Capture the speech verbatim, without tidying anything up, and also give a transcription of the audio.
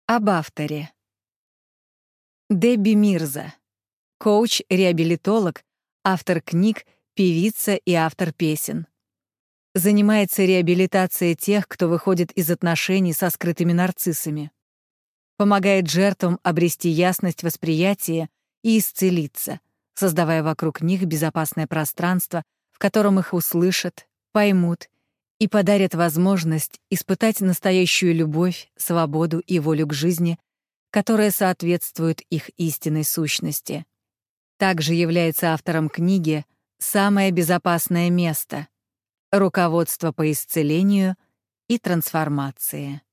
Об авторе. Дебби Мирза. Коуч-реабилитолог, автор книг, певица и автор песен. Занимается реабилитацией тех, кто выходит из отношений со скрытыми нарциссами. Помогает жертвам обрести ясность восприятия и исцелиться, создавая вокруг них безопасное пространство, в котором их услышат, поймут и подарят возможность испытать настоящую любовь, свободу и волю к жизни, которая соответствует их истинной сущности. Также является автором книги «Самое безопасное место. Руководство по исцелению и трансформации».